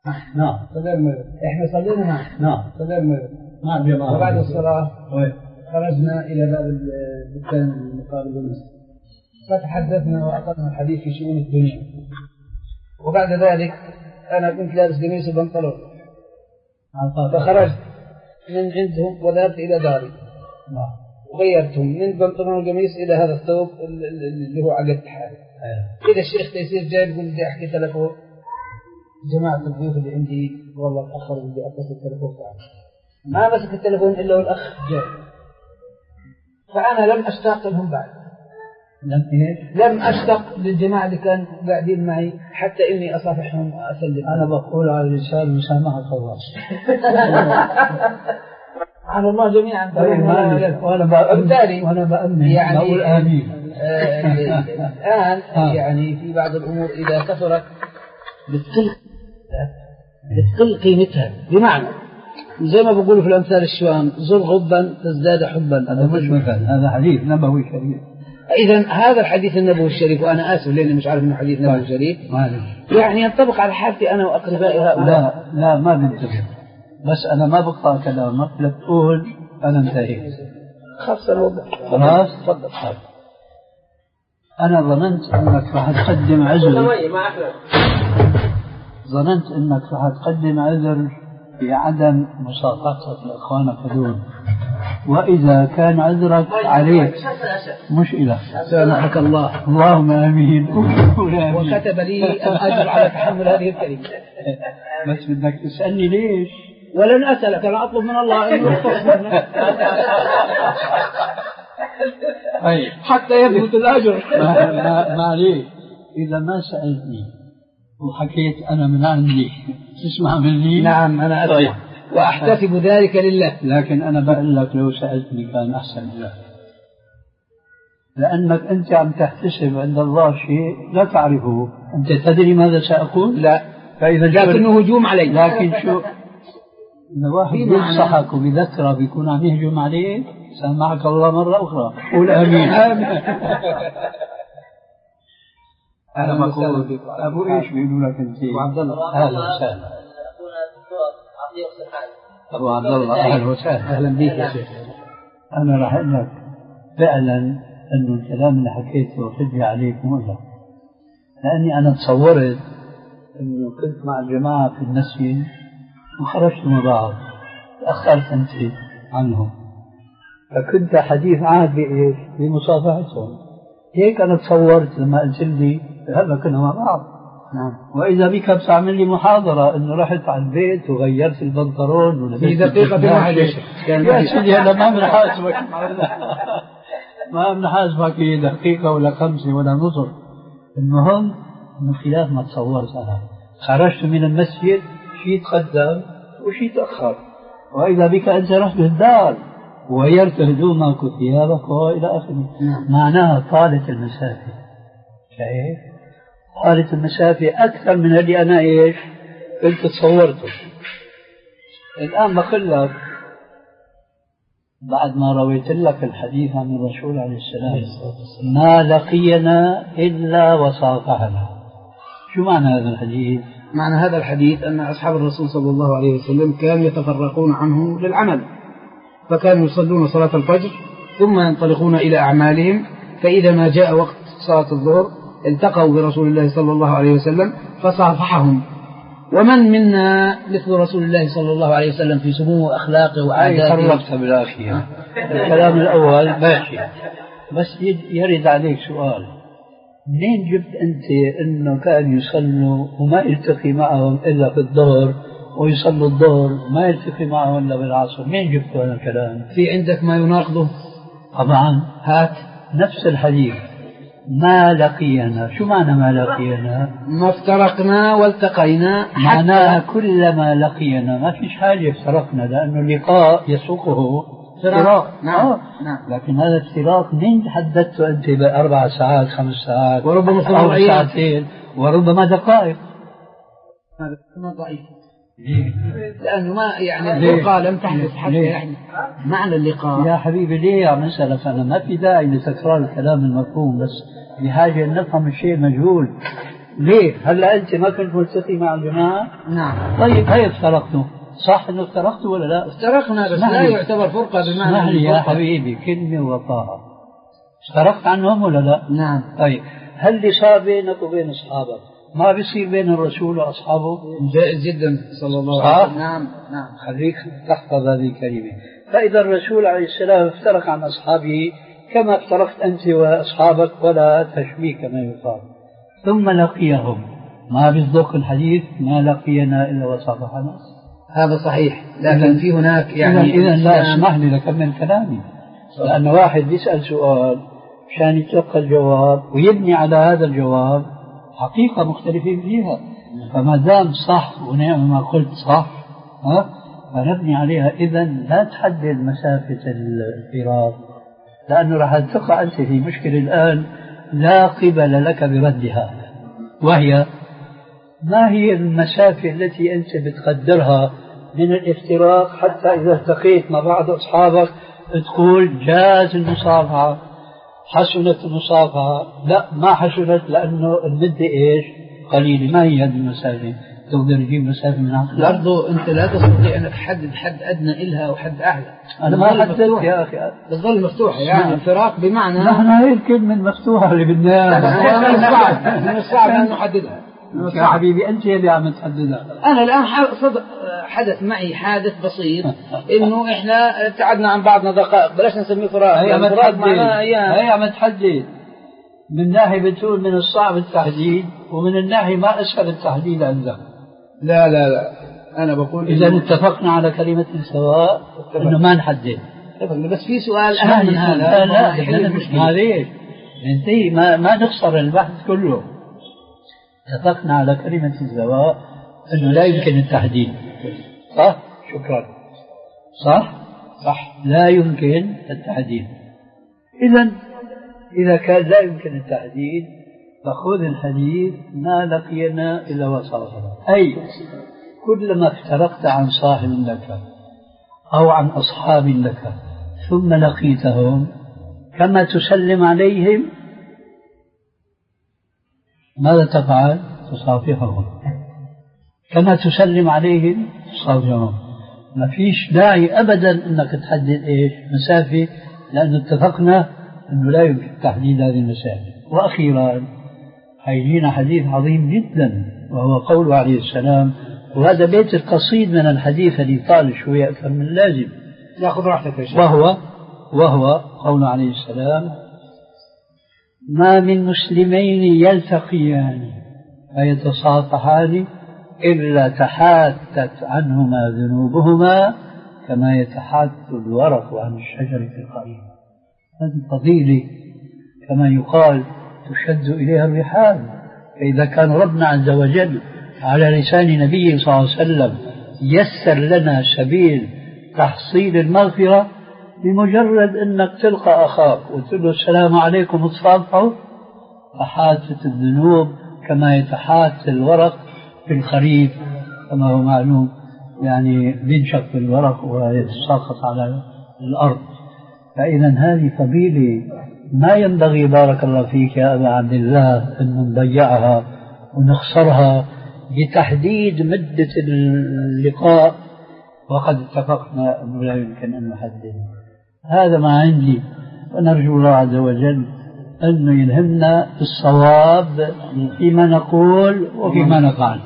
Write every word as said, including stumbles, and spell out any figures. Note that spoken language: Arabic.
نعم صلى المغرب. إحنا صلينا معه. نعم صلى المغرب مع الجماعة. وبعد الصلاة خرجنا إلى باب الدكان المقابل للمسجد، فتحدثنا وأخذنا الحديث في شؤون الدنيا. وبعد ذلك أنا كنت لابس قميص وبنطلون، فخرجت من عندهم وذهبت إلى داري وغيرتهم من بنطلون القميص إلى هذا الثوب اللي هو عقد حالي. إذا الشيخ تيسير جاي يقول بدي أحكي تلفون جماعة الضيوف اللي عندي والله تأخر بدي أتصل التلفون تعالى، ما مسك التلفون إلا والأخ جاي، فأنا لم أشتاق لهم بعد، لم لم أشتاق للجماعة اللي كانوا قاعدين معي حتى إني أصافحهم وأسلم. أنا بقول على الرسالة مسامحة خلاص على الله جميعا. وأنا بأمن وأنا بأمن يعني بقول آمين. الآن يعني في بعض الأمور إذا كثرت بتقل بتقل قيمتها، بمعنى زي ما بقولوا في الأمثال الشوام زر غبا تزداد حبا. هذا مش مثل، هذا حديث نبوي شريف. إذا هذا الحديث النبوي الشريف، وأنا آسف لأني مش عارف إنه حديث نبوي شريف، يعني ينطبق على حالتي أنا وأقربائي هؤلاء. لا لا ما بنتبه، بس أنا ما بقطع كلامك لتقول أنا انتهيت. خلاص أنا وضح. خلاص تفضل. أنا ظننت أنك راح تقدم عذر، ظننت أنك راح تقدم عذر في عدم مصافحتك لإخوانك هذول، وإذا كان عذرك عليك مش إلك. سامحك الله. اللهم آمين. وكتب لي الأجر على تحمل هذه الكلمة. بس بدك تسألني ليش؟ ولن أسألك، أنا أطلب من الله أن يختص منك حتى يثبت الأجر. ما عليك، إذا ما سألتني وحكيت أنا من عندي تسمع مني. نعم أنا أسمع. طيب. وأحتسب ذلك لله، لكن أنا بقول لك لو سألتني كان أحسن لك، لأنك أنت عم تحتسب عند الله شيء لا تعرفه. أنت تدري ماذا سأقول؟ لا. فإذا لكنه هجوم علي. لكن شو إذا واحد ينصحك وبذكره بيكون عم يهجم عليك، سامعك الله مرة أخرى. قول آمين. آمين. أنا بقول أبو إيش بيقولوا لك أنت؟ أبو عبد الله. أهلا وسهلا. أبو عبد الله أهلا وسهلا. أهلا بك يا شيخ. أنا راح أقول لك فعلا أنه الكلام اللي حكيته حجة عليك مؤلم، لأني أنا تصورت أنه كنت مع الجماعة في المسجد وخرجت مع بعض، تأخرت أنت عنهم، فكنت حديث عهد بإيش؟ بمصافحتهم. هيك أنا تصورت لما قلت لي هلا كنا مع بعض. نعم. وإذا بك بتعمل لي محاضرة إنه رحت على البيت وغيرت البنطلون في دقيقة واحدة. يا سيدي هلا ما بنحاسبك ما بنحاسبك في دقيقة ولا خمسة ولا نصف. المهم إنه خلاف ما تصورت أنا. خرجت من المسجد شيء تقدم وشيء تأخر، وإذا بك أنت رحت الدار وغيرت هدومك وثيابك وإلى آخره. معناها طالت المسافة. شايف؟ طالت المسافة أكثر من اللي أنا إيش كنت تصورته. الآن بقول لك بعد ما رويت لك الحديث عن الرسول عليه السلام ما لقينا إلا وصافحنا. شو معنى هذا الحديث؟ معنى هذا الحديث أن أصحاب الرسول صلى الله عليه وسلم كانوا يتفرقون عنه للعمل، فكانوا يصلون صلاة الفجر ثم ينطلقون إلى أعمالهم، فإذا ما جاء وقت صلاة الظهر التقوا برسول الله صلى الله عليه وسلم فصافحهم. ومن منا مثل رسول الله صلى الله عليه وسلم في سمو أخلاقه وعاداته؟ فرقت بالأخير. الكلام الأول ماشي، بس يرد عليك سؤال، منين جبت أنت أنه كان يصلوا وما يلتقي معهم إلا في الظهر ويصلوا الظهر وما يلتقي معهم إلا بالعصر؟ منين جبت هذا الكلام؟ في عندك ما يناقضه؟ طبعا. هات. نفس الحديث ما لقينا. شو معنى ما لقينا؟ ما افترقنا والتقينا. معناها كلما لقينا، ما فيش حاجة افترقنا، لأنه اللقاء يسوقه افتراق. نعم. نعم. لكن هذا افتراق منين تحددته أنت بأربع ساعات خمس ساعات وربما أو ساعتين وربما دقائق؟ هذا ضعيف. لأنه ما يعني اللقاء لم تحدث حتى يعني معنى اللقاء. يا حبيبي ليه عم أسألك أنا؟ ما في داعي لتكرار الكلام المفهوم، بس بحاجة أن نفهم الشيء المجهول. ليه؟ هلا أنت ما كنت ملتقي مع الجماعة؟ نعم. طيب هي افترقتوا، صح إنه افترقتوا ولا لا؟ افترقنا بس لا يعتبر فرقة بمعنى. اسمح لي يا حبيبي كلمة وطاعة. افترقت عنهم ولا لا؟ نعم. طيب هل اللي صار بينك وبين أصحابك ما بيصير بين الرسول وأصحابه؟ جائز جدا صلى الله عليه وسلم. نعم نعم. خليك تحفظ هذه الكلمة. فإذا الرسول عليه السلام افترق عن أصحابه كما افترقت أنت وأصحابك ولا تشبيه كما يقال، ثم لقيهم، ما بيصدق الحديث ما لقينا إلا وصافحنا. هذا صحيح، لكن في هناك يعني إذا لا اسمح لي لكمل كلامي، لأن واحد بيسأل سؤال عشان يتلقى الجواب ويبني على هذا الجواب حقيقة مختلفين فيها، فما دام صح ونعم ما قلت صح ها فنبني عليها. إذا لا تحدد مسافة الفراق، لأنه راح تقع أنت في مشكلة الآن لا قبل لك بردها، وهي ما هي المسافة التي أنت بتقدرها من الافتراق حتى إذا التقيت مع بعض أصحابك تقول جاز المصافحة، حسنت المصافحة، لا ما حسنت لأنه المدة إيش قليلة. ما هي هذه المسافة؟ تقدر تجيب مسافة من عقلك؟ برضو أنت لا تستطيع أن تحدد حد أدنى إلها وحد أعلى. أنا ما حددت يا أخي، تظل مفتوحة يعني الفراق بمعنى نحن هي الكلمة المفتوحة اللي بدنا من الصعب من الصعب أن نحددها يا حبيبي. أنت اللي عم تحددها. أنا الآن حدث معي حادث بسيط إنه إحنا ابتعدنا عن بعضنا دقائق، بلاش نسميه فراق. هي عم تحدد، هي عم تحدد. من ناحية بتقول من الصعب التحديد، ومن الناحية ما أسهل التحديد عندك. لا لا لا أنا بقول إذا اتفقنا على كلمة سواء إنه ما نحدد. بس في سؤال أهم من هذا. لا لا معليش انتهي، ما ما نخسر البحث كله. اتفقنا على كلمة السواء أنه لا يمكن التحديد، صح؟ شكرا. صح؟ صح. لا يمكن التحديد. إذا إذا كان لا يمكن التحديد فخذ الحديث ما لقينا إلا وصافحنا، أي كلما افترقت عن صاحب لك أو عن أصحاب لك ثم لقيتهم كما تسلم عليهم ماذا تفعل؟ تصافحهم. كما تسلم عليهم تصافحهم. ما فيش داعي أبدا أنك تحدد إيش مسافة، لأنه اتفقنا أنه لا يمكن تحديد هذه المسافة. وأخيرا هيجينا حديث عظيم جدا وهو قوله عليه السلام، وهذا بيت القصيد من الحديث اللي طال شوية أكثر من اللازم، يأخذ راحتك يا شيخ. وهو وهو قوله عليه السلام: ما من مسلمين يلتقيان فيتصافحان إلا تحاتت عنهما ذنوبهما كما يتحات الورق عن الشجرة القريب. هذه فضيلة كما يقال تشد إليها الرحال. فإذا كان ربنا عز وجل على لسان نبيه صلى الله عليه وسلم يسر لنا سبيل تحصيل المغفرة بمجرد أنك تلقى أخاك وتقول له السلام عليكم وتصافحوا، فحاتت الذنوب كما يتحات الورق في الخريف كما هو معلوم، يعني بينشق الورق ويتساقط على الأرض. فإذا هذه فضيلة ما ينبغي بارك الله فيك يا أبا عبد الله أن نضيعها ونخسرها بتحديد مدة اللقاء وقد اتفقنا أنه لا يمكن أن نحدد. هذا ما عندي، ونرجو الله عز وجل أنه يلهمنا الصواب فيما نقول وفيما نفعل.